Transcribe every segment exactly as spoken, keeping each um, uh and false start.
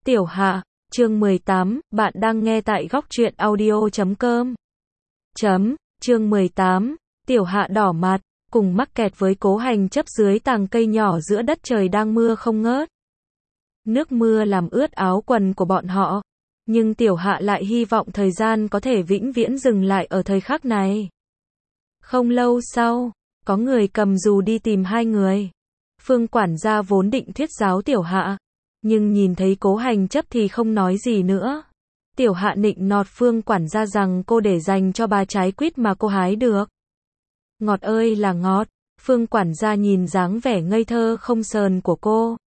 Tiểu Hạ, chương mười tám, bạn đang nghe tại góc truyện audio chấm com. Chấm, chương mười tám, Tiểu Hạ đỏ mặt, cùng mắc kẹt với Cố Hành chấp dưới tàng cây nhỏ giữa đất trời đang mưa không ngớt. Nước mưa làm ướt áo quần của bọn họ, nhưng Tiểu Hạ lại hy vọng thời gian có thể vĩnh viễn dừng lại ở thời khắc này. Không lâu sau, có người cầm dù đi tìm hai người. Phương quản gia vốn định thuyết giáo Tiểu Hạ, nhưng nhìn thấy Cố Hành chấp thì không nói gì nữa. Tiểu Hạ nịnh nọt Phương quản gia rằng cô để dành cho bà trái quýt mà cô hái được. Ngọt ơi là ngọt, Phương quản gia nhìn dáng vẻ ngây thơ không sờn của cô.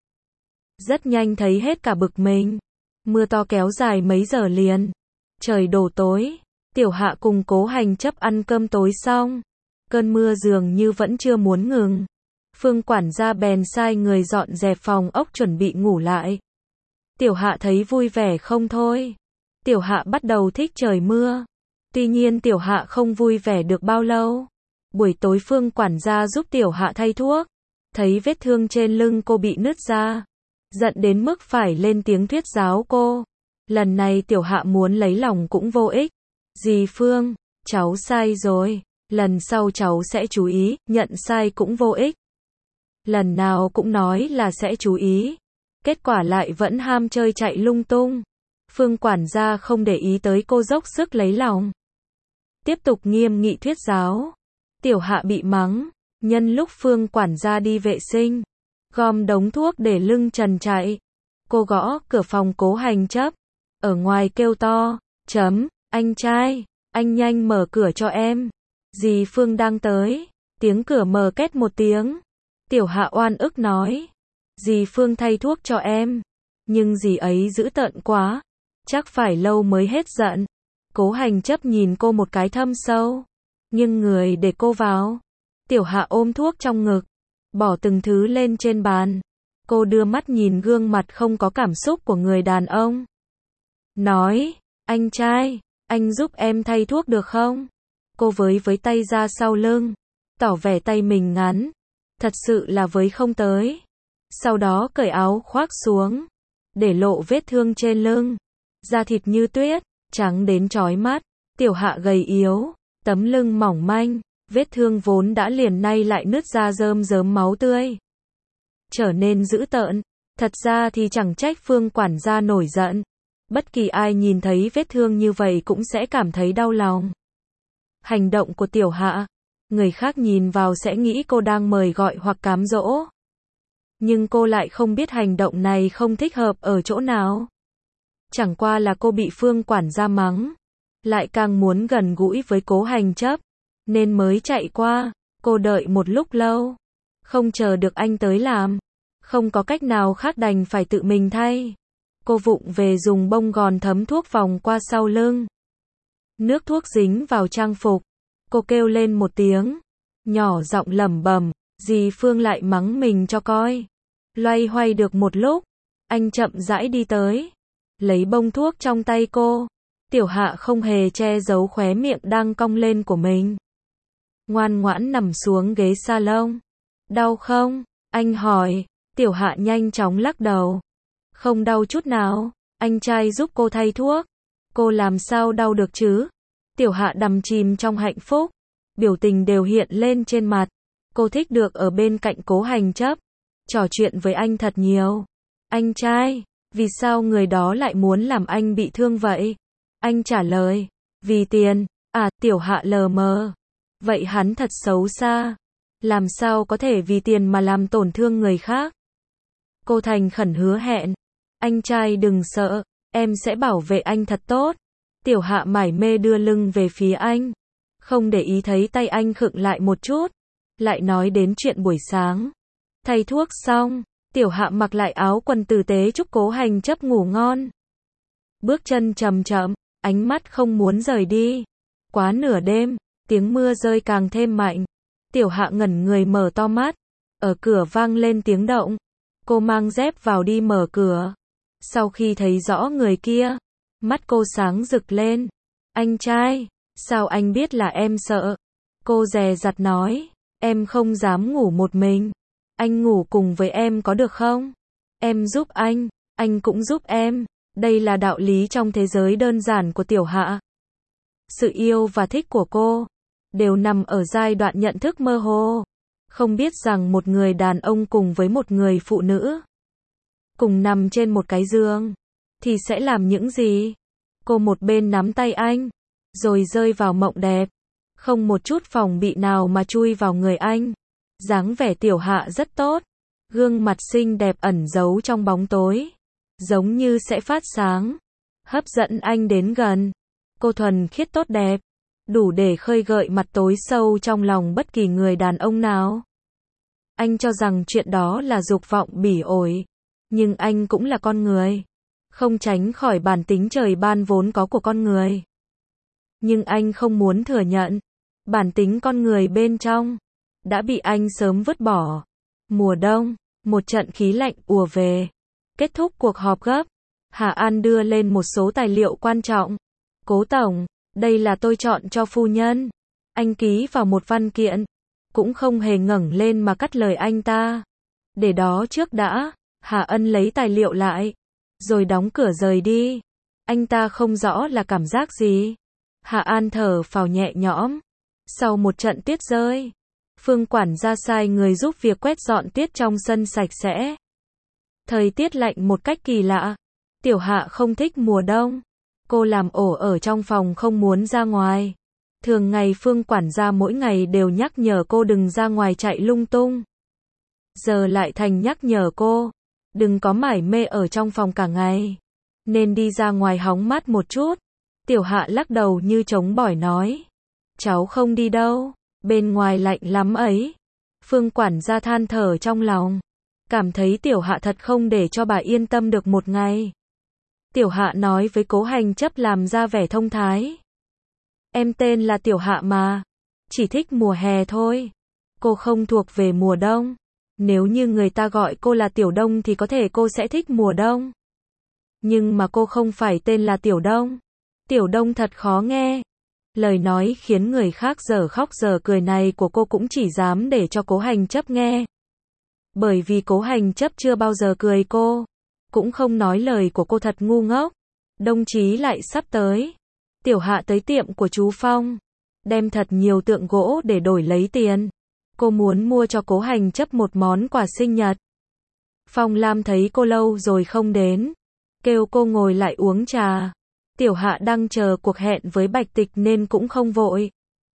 Rất nhanh thấy hết cả bực mình. Mưa to kéo dài mấy giờ liền. Trời đổ tối, Tiểu Hạ cùng Cố Hành chấp ăn cơm tối xong. Cơn mưa dường như vẫn chưa muốn ngừng. Phương quản gia bèn sai người dọn dẹp phòng ốc chuẩn bị ngủ lại. Tiểu Hạ thấy vui vẻ không thôi. Tiểu Hạ bắt đầu thích trời mưa. Tuy nhiên Tiểu Hạ không vui vẻ được bao lâu. Buổi tối Phương quản gia giúp Tiểu Hạ thay thuốc. Thấy vết thương trên lưng cô bị nứt ra. Giận đến mức phải lên tiếng thuyết giáo cô. Lần này Tiểu Hạ muốn lấy lòng cũng vô ích. Dì Phương, cháu sai rồi. Lần sau cháu sẽ chú ý, nhận sai cũng vô ích. Lần nào cũng nói là sẽ chú ý. Kết quả lại vẫn ham chơi chạy lung tung. Phương quản gia không để ý tới cô dốc sức lấy lòng. Tiếp tục nghiêm nghị thuyết giáo. Tiểu Hạ bị mắng. Nhân lúc Phương quản gia đi vệ sinh, gom đống thuốc để lưng trần chạy. Cô gõ cửa phòng Cố Hành chấp. Ở ngoài kêu to. Chấm, anh trai, anh nhanh mở cửa cho em. Dì Phương đang tới. Tiếng cửa mở két một tiếng. Tiểu Hạ oan ức nói. Dì Phương thay thuốc cho em. Nhưng dì ấy dữ tợn quá. Chắc phải lâu mới hết giận. Cố Hành chấp nhìn cô một cái thâm sâu. Nhưng người để cô vào. Tiểu Hạ ôm thuốc trong ngực. Bỏ từng thứ lên trên bàn. Cô đưa mắt nhìn gương mặt không có cảm xúc của người đàn ông. Nói, anh trai, anh giúp em thay thuốc được không? Cô với với tay ra sau lưng. Tỏ vẻ tay mình ngắn. Thật sự là với không tới. Sau đó cởi áo khoác xuống. Để lộ vết thương trên lưng. Da thịt như tuyết, trắng đến chói mắt. Tiểu Hạ gầy yếu, tấm lưng mỏng manh. Vết thương vốn đã liền nay lại nứt ra rơm rớm máu tươi. Trở nên dữ tợn. Thật ra thì chẳng trách Phương quản gia nổi giận. Bất kỳ ai nhìn thấy vết thương như vậy cũng sẽ cảm thấy đau lòng. Hành động của Tiểu Hạ, người khác nhìn vào sẽ nghĩ cô đang mời gọi hoặc cám dỗ. Nhưng cô lại không biết hành động này không thích hợp ở chỗ nào. Chẳng qua là cô bị Phương quản gia mắng. Lại càng muốn gần gũi với Cố Hành chấp. Nên mới chạy qua. Cô đợi một lúc lâu. Không chờ được anh tới làm. Không có cách nào khác đành phải tự mình thay. Cô vụng về dùng bông gòn thấm thuốc vòng qua sau lưng. Nước thuốc dính vào trang phục. Cô kêu lên một tiếng. Nhỏ giọng lẩm bẩm. Dì Phương lại mắng mình cho coi. Loay hoay được một lúc. Anh chậm rãi đi tới. Lấy bông thuốc trong tay cô. Tiểu Hạ không hề che giấu khóe miệng đang cong lên của mình. Ngoan ngoãn nằm xuống ghế salon. Đau không? Anh hỏi. Tiểu Hạ nhanh chóng lắc đầu. Không đau chút nào. Anh trai giúp cô thay thuốc. Cô làm sao đau được chứ? Tiểu Hạ đắm chìm trong hạnh phúc. Biểu tình đều hiện lên trên mặt. Cô thích được ở bên cạnh Cố Hành chấp. Trò chuyện với anh thật nhiều. Anh trai, vì sao người đó lại muốn làm anh bị thương vậy? Anh trả lời. Vì tiền. À, Tiểu Hạ lờ mờ. Vậy hắn thật xấu xa. Làm sao có thể vì tiền mà làm tổn thương người khác? Cô thành khẩn hứa hẹn. Anh trai đừng sợ. Em sẽ bảo vệ anh thật tốt. Tiểu Hạ mải mê đưa lưng về phía anh. Không để ý thấy tay anh khựng lại một chút. Lại nói đến chuyện buổi sáng. Thay thuốc xong. Tiểu Hạ mặc lại áo quần tử tế chúc Cố Hành chấp ngủ ngon. Bước chân chậm chậm. Ánh mắt không muốn rời đi. Quá nửa đêm. Tiếng mưa rơi càng thêm mạnh. Tiểu Hạ ngẩn người mở to mắt. Ở cửa vang lên tiếng động. Cô mang dép vào đi mở cửa. Sau khi thấy rõ người kia. Mắt cô sáng rực lên. Anh trai, sao anh biết là em sợ? Cô dè dặt nói. Em không dám ngủ một mình. Anh ngủ cùng với em có được không? Em giúp anh. anh cũng giúp em. Đây là đạo lý trong thế giới đơn giản của Tiểu Hạ. Sự yêu và thích của cô đều nằm ở giai đoạn nhận thức mơ hồ. Không biết rằng một người đàn ông cùng với một người phụ nữ cùng nằm trên một cái giường thì sẽ làm những gì. Cô một bên nắm tay anh, rồi rơi vào mộng đẹp, không một chút phòng bị nào mà chui vào người anh. Dáng vẻ Tiểu Hạ rất tốt, gương mặt xinh đẹp ẩn giấu trong bóng tối, giống như sẽ phát sáng, hấp dẫn anh đến gần. Cô thuần khiết tốt đẹp, đủ để khơi gợi mặt tối sâu trong lòng bất kỳ người đàn ông nào. Anh cho rằng chuyện đó là dục vọng bỉ ổi, nhưng anh cũng là con người, không tránh khỏi bản tính trời ban vốn có của con người. Nhưng anh không muốn thừa nhận, bản tính con người bên trong đã bị anh sớm vứt bỏ. Mùa đông, một trận khí lạnh ùa về. Kết thúc cuộc họp gấp, Hà An đưa lên một số tài liệu quan trọng. Cố tổng, đây là tôi chọn cho phu nhân. Anh ký vào một văn kiện, cũng không hề ngẩng lên mà cắt lời anh ta. Để đó trước đã. Hà Ân lấy tài liệu lại, rồi đóng cửa rời đi. Anh ta không rõ là cảm giác gì. Hà An thở phào nhẹ nhõm. Sau một trận tuyết rơi, Phương quản gia sai người giúp việc quét dọn tuyết trong sân sạch sẽ. Thời tiết lạnh một cách kỳ lạ. Tiểu Hạ không thích mùa đông. Cô làm ổ ở trong phòng không muốn ra ngoài. Thường ngày Phương quản gia mỗi ngày đều nhắc nhở cô đừng ra ngoài chạy lung tung. Giờ lại thành nhắc nhở cô đừng có mải mê ở trong phòng cả ngày, nên đi ra ngoài hóng mát một chút. Tiểu Hạ lắc đầu như chống bỏi nói, cháu không đi đâu, bên ngoài lạnh lắm ấy. Phương quản gia than thở trong lòng, cảm thấy Tiểu Hạ thật không để cho bà yên tâm được một ngày. Tiểu Hạ nói với Cố Hành Chấp làm ra vẻ thông thái, em tên là Tiểu Hạ mà, chỉ thích mùa hè thôi, cô không thuộc về mùa đông. Nếu như người ta gọi cô là Tiểu Đông thì có thể cô sẽ thích mùa đông. Nhưng mà cô không phải tên là Tiểu Đông. Tiểu Đông thật khó nghe. Lời nói khiến người khác dở khóc dở cười này của cô cũng chỉ dám để cho Cố Hành Chấp nghe. Bởi vì Cố Hành Chấp chưa bao giờ cười cô, cũng không nói lời của cô thật ngu ngốc. Đông chí lại sắp tới. Tiểu Hạ tới tiệm của chú Phong, đem thật nhiều tượng gỗ để đổi lấy tiền. Cô muốn mua cho Cố Hành Chấp một món quà sinh nhật. Phong Lam thấy cô lâu rồi không đến, kêu cô ngồi lại uống trà. Tiểu Hạ đang chờ cuộc hẹn với Bạch Tịch nên cũng không vội.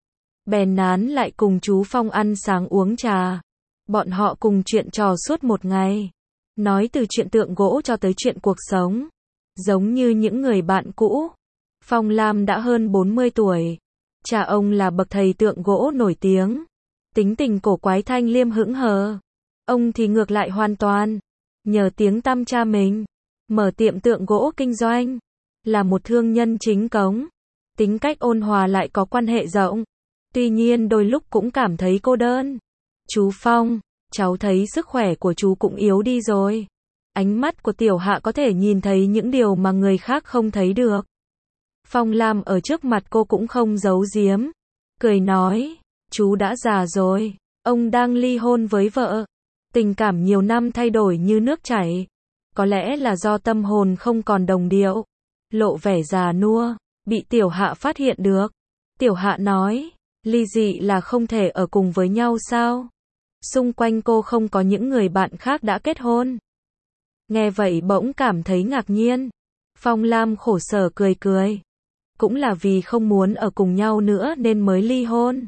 Bèn nán lại cùng chú Phong ăn sáng uống trà. Bọn họ cùng chuyện trò suốt một ngày, nói từ chuyện tượng gỗ cho tới chuyện cuộc sống, giống như những người bạn cũ. Phong Lam đã hơn bốn mươi tuổi, cha ông là bậc thầy tượng gỗ nổi tiếng, tính tình cổ quái thanh liêm hững hờ. Ông thì ngược lại hoàn toàn, nhờ tiếng tăm cha mình, mở tiệm tượng gỗ kinh doanh, là một thương nhân chính cống, tính cách ôn hòa lại có quan hệ rộng. Tuy nhiên đôi lúc cũng cảm thấy cô đơn. Chú Phong, cháu thấy sức khỏe của chú cũng yếu đi rồi. Ánh mắt của Tiểu Hạ có thể nhìn thấy những điều mà người khác không thấy được. Phong Lam ở trước mặt cô cũng không giấu giếm, cười nói, chú đã già rồi, ông đang ly hôn với vợ. Tình cảm nhiều năm thay đổi như nước chảy. Có lẽ là do tâm hồn không còn đồng điệu, lộ vẻ già nua, bị Tiểu Hạ phát hiện được. Tiểu Hạ nói, ly dị là không thể ở cùng với nhau sao? Xung quanh cô không có những người bạn khác đã kết hôn. Nghe vậy bỗng cảm thấy ngạc nhiên. Phong Lam khổ sở cười cười. Cũng là vì không muốn ở cùng nhau nữa nên mới ly hôn.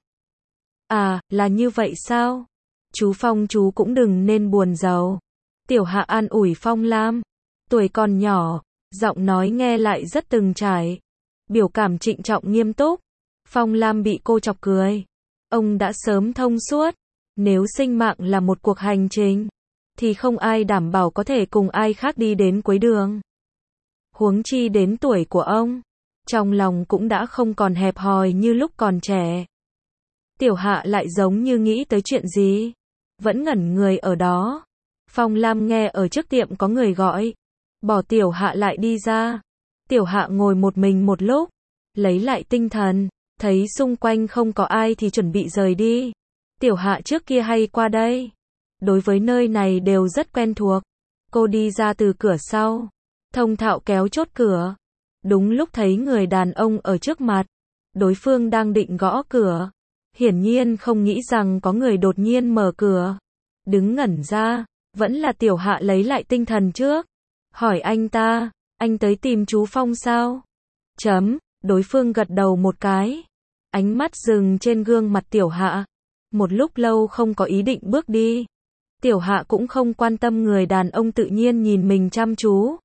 À, là như vậy sao? Chú Phong chú cũng đừng nên buồn rầu. Tiểu Hạ an ủi Phong Lam. Tuổi còn nhỏ, giọng nói nghe lại rất từng trải. Biểu cảm trịnh trọng nghiêm túc. Phong Lam bị cô chọc cười. Ông đã sớm thông suốt. Nếu sinh mạng là một cuộc hành trình, thì không ai đảm bảo có thể cùng ai khác đi đến cuối đường. Huống chi đến tuổi của ông, trong lòng cũng đã không còn hẹp hòi như lúc còn trẻ. Tiểu Hạ lại giống như nghĩ tới chuyện gì, vẫn ngẩn người ở đó. Phong Lam nghe ở trước tiệm có người gọi, bỏ Tiểu Hạ lại đi ra. Tiểu Hạ ngồi một mình một lúc, lấy lại tinh thần, thấy xung quanh không có ai thì chuẩn bị rời đi. Tiểu Hạ trước kia hay qua đây, đối với nơi này đều rất quen thuộc. Cô đi ra từ cửa sau, thông thạo kéo chốt cửa. Đúng lúc thấy người đàn ông ở trước mặt. Đối phương đang định gõ cửa. Hiển nhiên không nghĩ rằng có người đột nhiên mở cửa. Đứng ngẩn ra, vẫn là Tiểu Hạ lấy lại tinh thần trước. Hỏi anh ta, anh tới tìm chú Phong sao? Chấm, đối phương gật đầu một cái. Ánh mắt dừng trên gương mặt Tiểu Hạ. Một lúc lâu không có ý định bước đi. Tiểu Hạ cũng không quan tâm người đàn ông tự nhiên nhìn mình chăm chú.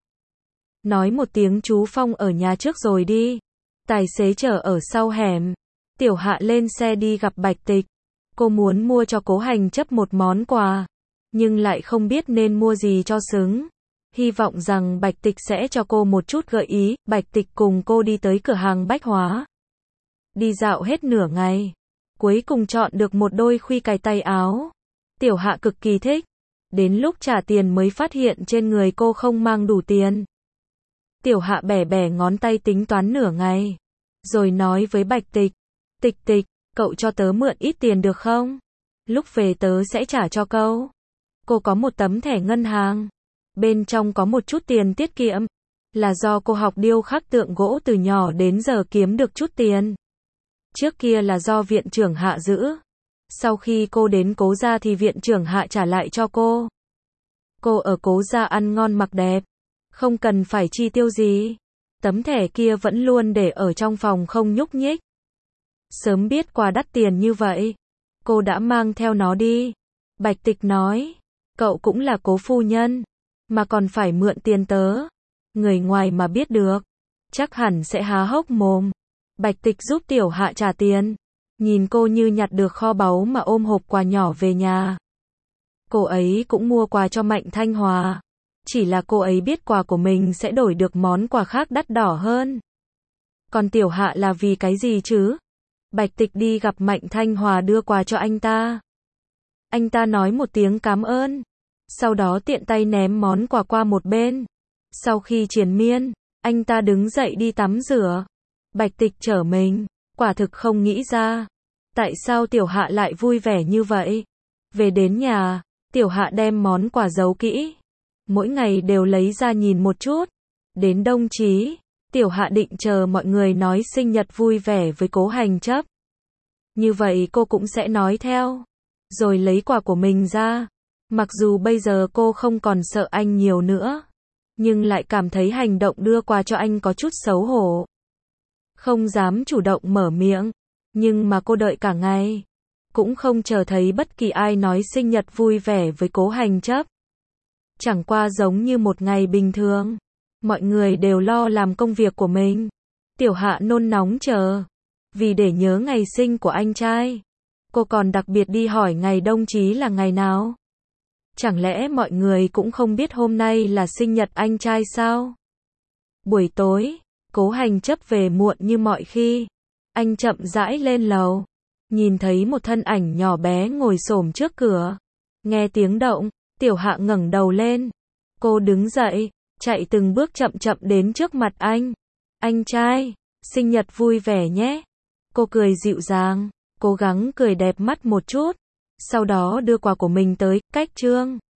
Nói một tiếng chú Phong ở nhà trước rồi đi. Tài xế chở ở sau hẻm. Tiểu Hạ lên xe đi gặp Bạch Tịch. Cô muốn mua cho Cố Hành Chấp một món quà. Nhưng lại không biết nên mua gì cho xứng. Hy vọng rằng Bạch Tịch sẽ cho cô một chút gợi ý. Bạch Tịch cùng cô đi tới cửa hàng bách hóa. Đi dạo hết nửa ngày. Cuối cùng chọn được một đôi khuy cài tay áo. Tiểu Hạ cực kỳ thích. Đến lúc trả tiền mới phát hiện trên người cô không mang đủ tiền. Tiểu Hạ bẻ bẻ ngón tay tính toán nửa ngày. Rồi nói với Bạch Tịch. Tịch Tịch, cậu cho tớ mượn ít tiền được không? Lúc về tớ sẽ trả cho cậu. Cô có một tấm thẻ ngân hàng. Bên trong có một chút tiền tiết kiệm. Là do cô học điêu khắc tượng gỗ từ nhỏ đến giờ kiếm được chút tiền. Trước kia là do viện trưởng Hạ giữ. Sau khi cô đến Cố gia thì viện trưởng Hạ trả lại cho cô. Cô ở Cố gia ăn ngon mặc đẹp. Không cần phải chi tiêu gì. Tấm thẻ kia vẫn luôn để ở trong phòng không nhúc nhích. Sớm biết quà đắt tiền như vậy. Cô đã mang theo nó đi. Bạch Tịch nói. Cậu cũng là Cố phu nhân. Mà còn phải mượn tiền tớ. Người ngoài mà biết được. Chắc hẳn sẽ há hốc mồm. Bạch Tịch giúp Tiểu Hạ trả tiền. Nhìn cô như nhặt được kho báu mà ôm hộp quà nhỏ về nhà. Cô ấy cũng mua quà cho Mạnh Thanh Hòa. Chỉ là cô ấy biết quà của mình sẽ đổi được món quà khác đắt đỏ hơn. Còn Tiểu Hạ là vì cái gì chứ? Bạch Tịch đi gặp Mạnh Thanh Hòa đưa quà cho anh ta. Anh ta nói một tiếng cảm ơn. Sau đó tiện tay ném món quà qua một bên. Sau khi triền miên, anh ta đứng dậy đi tắm rửa. Bạch Tịch trở mình, quả thực không nghĩ ra. Tại sao Tiểu Hạ lại vui vẻ như vậy? Về đến nhà, Tiểu Hạ đem món quà giấu kỹ. Mỗi ngày đều lấy ra nhìn một chút. Đến Đông Chí, Tiểu Hạ định chờ mọi người nói sinh nhật vui vẻ với Cố Hành Chấp. Như vậy cô cũng sẽ nói theo. Rồi lấy quà của mình ra. Mặc dù bây giờ cô không còn sợ anh nhiều nữa. Nhưng lại cảm thấy hành động đưa quà cho anh có chút xấu hổ. Không dám chủ động mở miệng. Nhưng mà cô đợi cả ngày. Cũng không chờ thấy bất kỳ ai nói sinh nhật vui vẻ với Cố Hành Chấp. Chẳng qua giống như một ngày bình thường. Mọi người đều lo làm công việc của mình. Tiểu Hạ nôn nóng chờ. Vì để nhớ ngày sinh của anh trai. Cô còn đặc biệt đi hỏi ngày Đông Chí là ngày nào. Chẳng lẽ mọi người cũng không biết hôm nay là sinh nhật anh trai sao? Buổi tối, Cố Hành Chấp về muộn như mọi khi. Anh chậm rãi lên lầu. Nhìn thấy một thân ảnh nhỏ bé ngồi xổm trước cửa. Nghe tiếng động, Tiểu Hạ ngẩng đầu lên. Cô đứng dậy, chạy từng bước chậm chậm đến trước mặt anh. Anh trai, sinh nhật vui vẻ nhé. Cô cười dịu dàng, cố gắng cười đẹp mắt một chút. Sau đó đưa quà của mình tới, cách Trương.